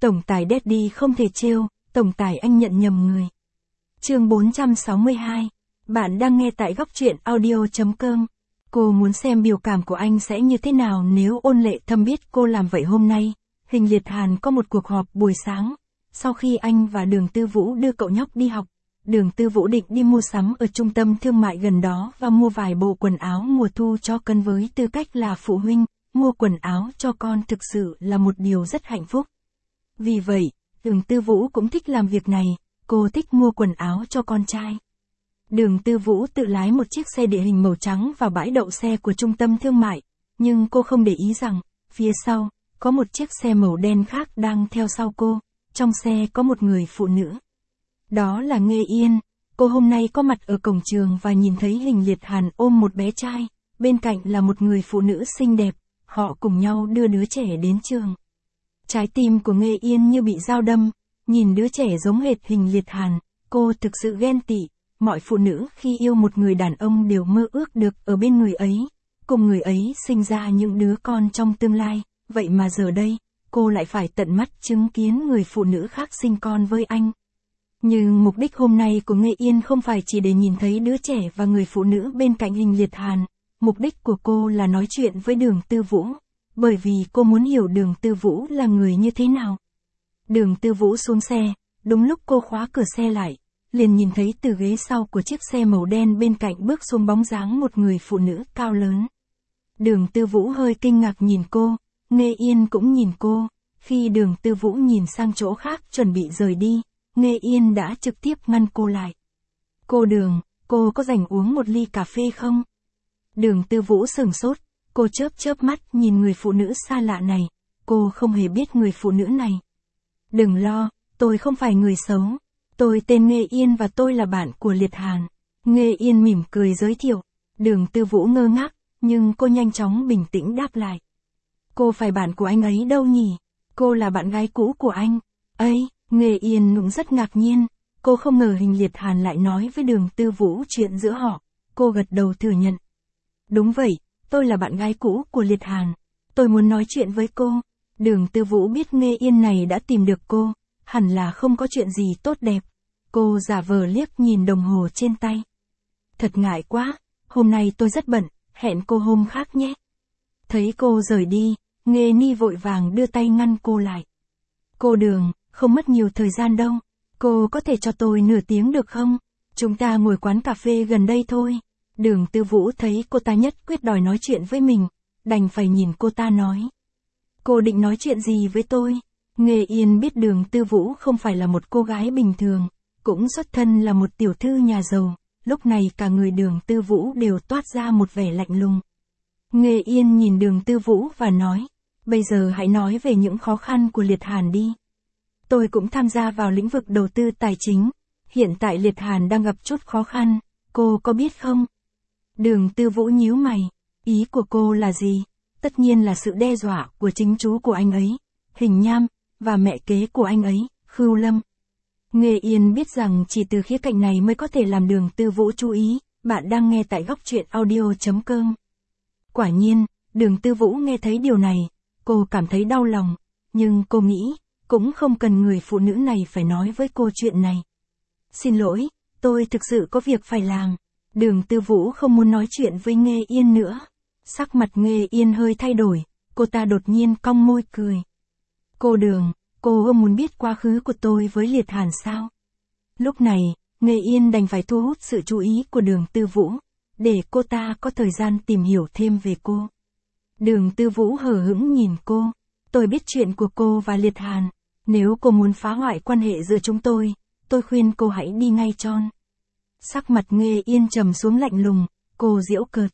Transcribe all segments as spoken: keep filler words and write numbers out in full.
Tổng tài Daddy không thể trêu, tổng tài anh nhận nhầm người. Chương bốn trăm sáu mươi hai. Bạn đang nghe tại góc truyện audio chấm com. Cô muốn xem biểu cảm của anh sẽ như thế nào nếu Ôn Lệ Thâm biết cô làm vậy hôm nay. Hình Liệt Hàn có một cuộc họp buổi sáng. Sau khi anh và Đường Tư Vũ đưa cậu nhóc đi học, Đường Tư Vũ định đi mua sắm ở trung tâm thương mại gần đó và mua vài bộ quần áo mùa thu cho con. Với tư cách là phụ huynh, mua quần áo cho con thực sự là một điều rất hạnh phúc. Vì vậy, Đường Tư Vũ cũng thích làm việc này, cô thích mua quần áo cho con trai. Đường Tư Vũ tự lái một chiếc xe địa hình màu trắng vào bãi đậu xe của trung tâm thương mại, nhưng cô không để ý rằng, phía sau, có một chiếc xe màu đen khác đang theo sau cô, trong xe có một người phụ nữ. Đó là Nghê Yên, cô hôm nay có mặt ở cổng trường và nhìn thấy Hình Liệt Hàn ôm một bé trai, bên cạnh là một người phụ nữ xinh đẹp, họ cùng nhau đưa đứa trẻ đến trường. Trái tim của Nghê Yên như bị dao đâm, nhìn đứa trẻ giống hệt Hình Liệt Hàn, cô thực sự ghen tị. Mọi phụ nữ khi yêu một người đàn ông đều mơ ước được ở bên người ấy, cùng người ấy sinh ra những đứa con trong tương lai, vậy mà giờ đây, cô lại phải tận mắt chứng kiến người phụ nữ khác sinh con với anh. Nhưng mục đích hôm nay của Nghê Yên không phải chỉ để nhìn thấy đứa trẻ và người phụ nữ bên cạnh Hình Liệt Hàn, mục đích của cô là nói chuyện với Đường Tư Vũ, bởi vì cô muốn hiểu Đường Tư Vũ là người như thế nào. Đường Tư Vũ xuống xe, đúng lúc cô khóa cửa xe lại, liền nhìn thấy từ ghế sau của chiếc xe màu đen bên cạnh bước xuống bóng dáng một người phụ nữ cao lớn. Đường Tư Vũ hơi kinh ngạc nhìn cô, Nghê Yên cũng nhìn cô, khi Đường Tư Vũ nhìn sang chỗ khác chuẩn bị rời đi, Nghê Yên đã trực tiếp ngăn cô lại. Cô Đường, cô có rảnh uống một ly cà phê không? Đường Tư Vũ sửng sốt, cô chớp chớp mắt nhìn người phụ nữ xa lạ này, cô không hề biết người phụ nữ này. Đừng lo, tôi không phải người xấu. Tôi tên Nghê Yên và tôi là bạn của Liệt Hàn. Nghê Yên mỉm cười giới thiệu. Đường Tư Vũ ngơ ngác, nhưng cô nhanh chóng bình tĩnh đáp lại. Cô phải bạn của anh ấy đâu nhỉ? Cô là bạn gái cũ của anh. Ấy, Nghê Yên cũng rất ngạc nhiên. Cô không ngờ Hình Liệt Hàn lại nói với Đường Tư Vũ chuyện giữa họ. Cô gật đầu thừa nhận. Đúng vậy, tôi là bạn gái cũ của Liệt Hàn. Tôi muốn nói chuyện với cô. Đường Tư Vũ biết Nghê Yên này đã tìm được cô. Hẳn là không có chuyện gì tốt đẹp. Cô giả vờ liếc nhìn đồng hồ trên tay. Thật ngại quá, hôm nay tôi rất bận, hẹn cô hôm khác nhé. Thấy cô rời đi, Nghê Ni vội vàng đưa tay ngăn cô lại. Cô Đường, không mất nhiều thời gian đâu, cô có thể cho tôi nửa tiếng được không? Chúng ta ngồi quán cà phê gần đây thôi. Đường Tư Vũ thấy cô ta nhất quyết đòi nói chuyện với mình, đành phải nhìn cô ta nói. Cô định nói chuyện gì với tôi? Nghê Yên biết Đường Tư Vũ không phải là một cô gái bình thường, cũng xuất thân là một tiểu thư nhà giàu, lúc này cả người Đường Tư Vũ đều toát ra một vẻ lạnh lùng. Nghê Yên nhìn Đường Tư Vũ và nói, bây giờ hãy nói về những khó khăn của Liệt Hàn đi. Tôi cũng tham gia vào lĩnh vực đầu tư tài chính, hiện tại Liệt Hàn đang gặp chút khó khăn, cô có biết không? Đường Tư Vũ nhíu mày, ý của cô là gì? Tất nhiên là sự đe dọa của chính chú của anh ấy, Hình Nham, và mẹ kế của anh ấy, Khưu Lâm. Nghê Yên biết rằng chỉ từ khía cạnh này mới có thể làm Đường Tư Vũ chú ý, bạn đang nghe tại góc truyện audio chấm com. Quả nhiên, Đường Tư Vũ nghe thấy điều này, cô cảm thấy đau lòng, nhưng cô nghĩ, cũng không cần người phụ nữ này phải nói với cô chuyện này. Xin lỗi, tôi thực sự có việc phải làm. Đường Tư Vũ không muốn nói chuyện với Nghê Yên nữa. Sắc mặt Nghê Yên hơi thay đổi, cô ta đột nhiên cong môi cười. Cô Đường, cô muốn biết quá khứ của tôi với Liệt Hàn sao? Lúc này, Nghê Yên đành phải thu hút sự chú ý của Đường Tư Vũ, để cô ta có thời gian tìm hiểu thêm về cô. Đường Tư Vũ hờ hững nhìn cô, tôi biết chuyện của cô và Liệt Hàn, nếu cô muốn phá hoại quan hệ giữa chúng tôi, tôi khuyên cô hãy đi ngay chon. Sắc mặt Nghê Yên trầm xuống lạnh lùng, cô giễu cợt.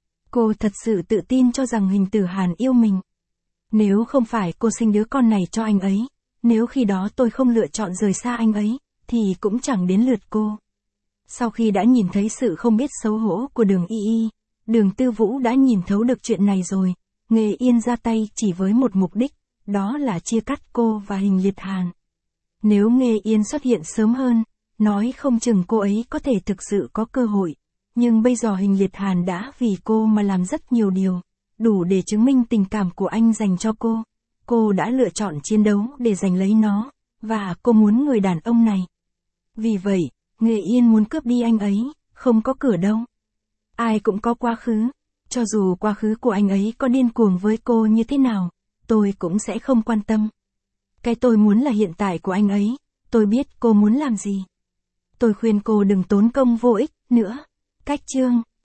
Cô thật sự tự tin cho rằng Hình Tử Hàn yêu mình. Nếu không phải cô sinh đứa con này cho anh ấy, nếu khi đó tôi không lựa chọn rời xa anh ấy, thì cũng chẳng đến lượt cô. Sau khi đã nhìn thấy sự không biết xấu hổ của Đường Y Y, Đường Tư Vũ đã nhìn thấu được chuyện này rồi, Nghê Yên ra tay chỉ với một mục đích, đó là chia cắt cô và Hình Liệt Hàn. Nếu Nghê Yên xuất hiện sớm hơn, nói không chừng cô ấy có thể thực sự có cơ hội, nhưng bây giờ Hình Liệt Hàn đã vì cô mà làm rất nhiều điều, đủ để chứng minh tình cảm của anh dành cho cô. cô đã lựa chọn chiến đấu để giành lấy nó, và cô muốn người đàn ông này. Vì vậy, Nghệ Yên muốn cướp đi anh ấy, không có cửa đâu. Ai cũng có quá khứ, cho dù quá khứ của anh ấy có điên cuồng với cô như thế nào, tôi cũng sẽ không quan tâm. Cái tôi muốn là hiện tại của anh ấy, tôi biết cô muốn làm gì. Tôi khuyên cô đừng tốn công vô ích nữa. Cách chương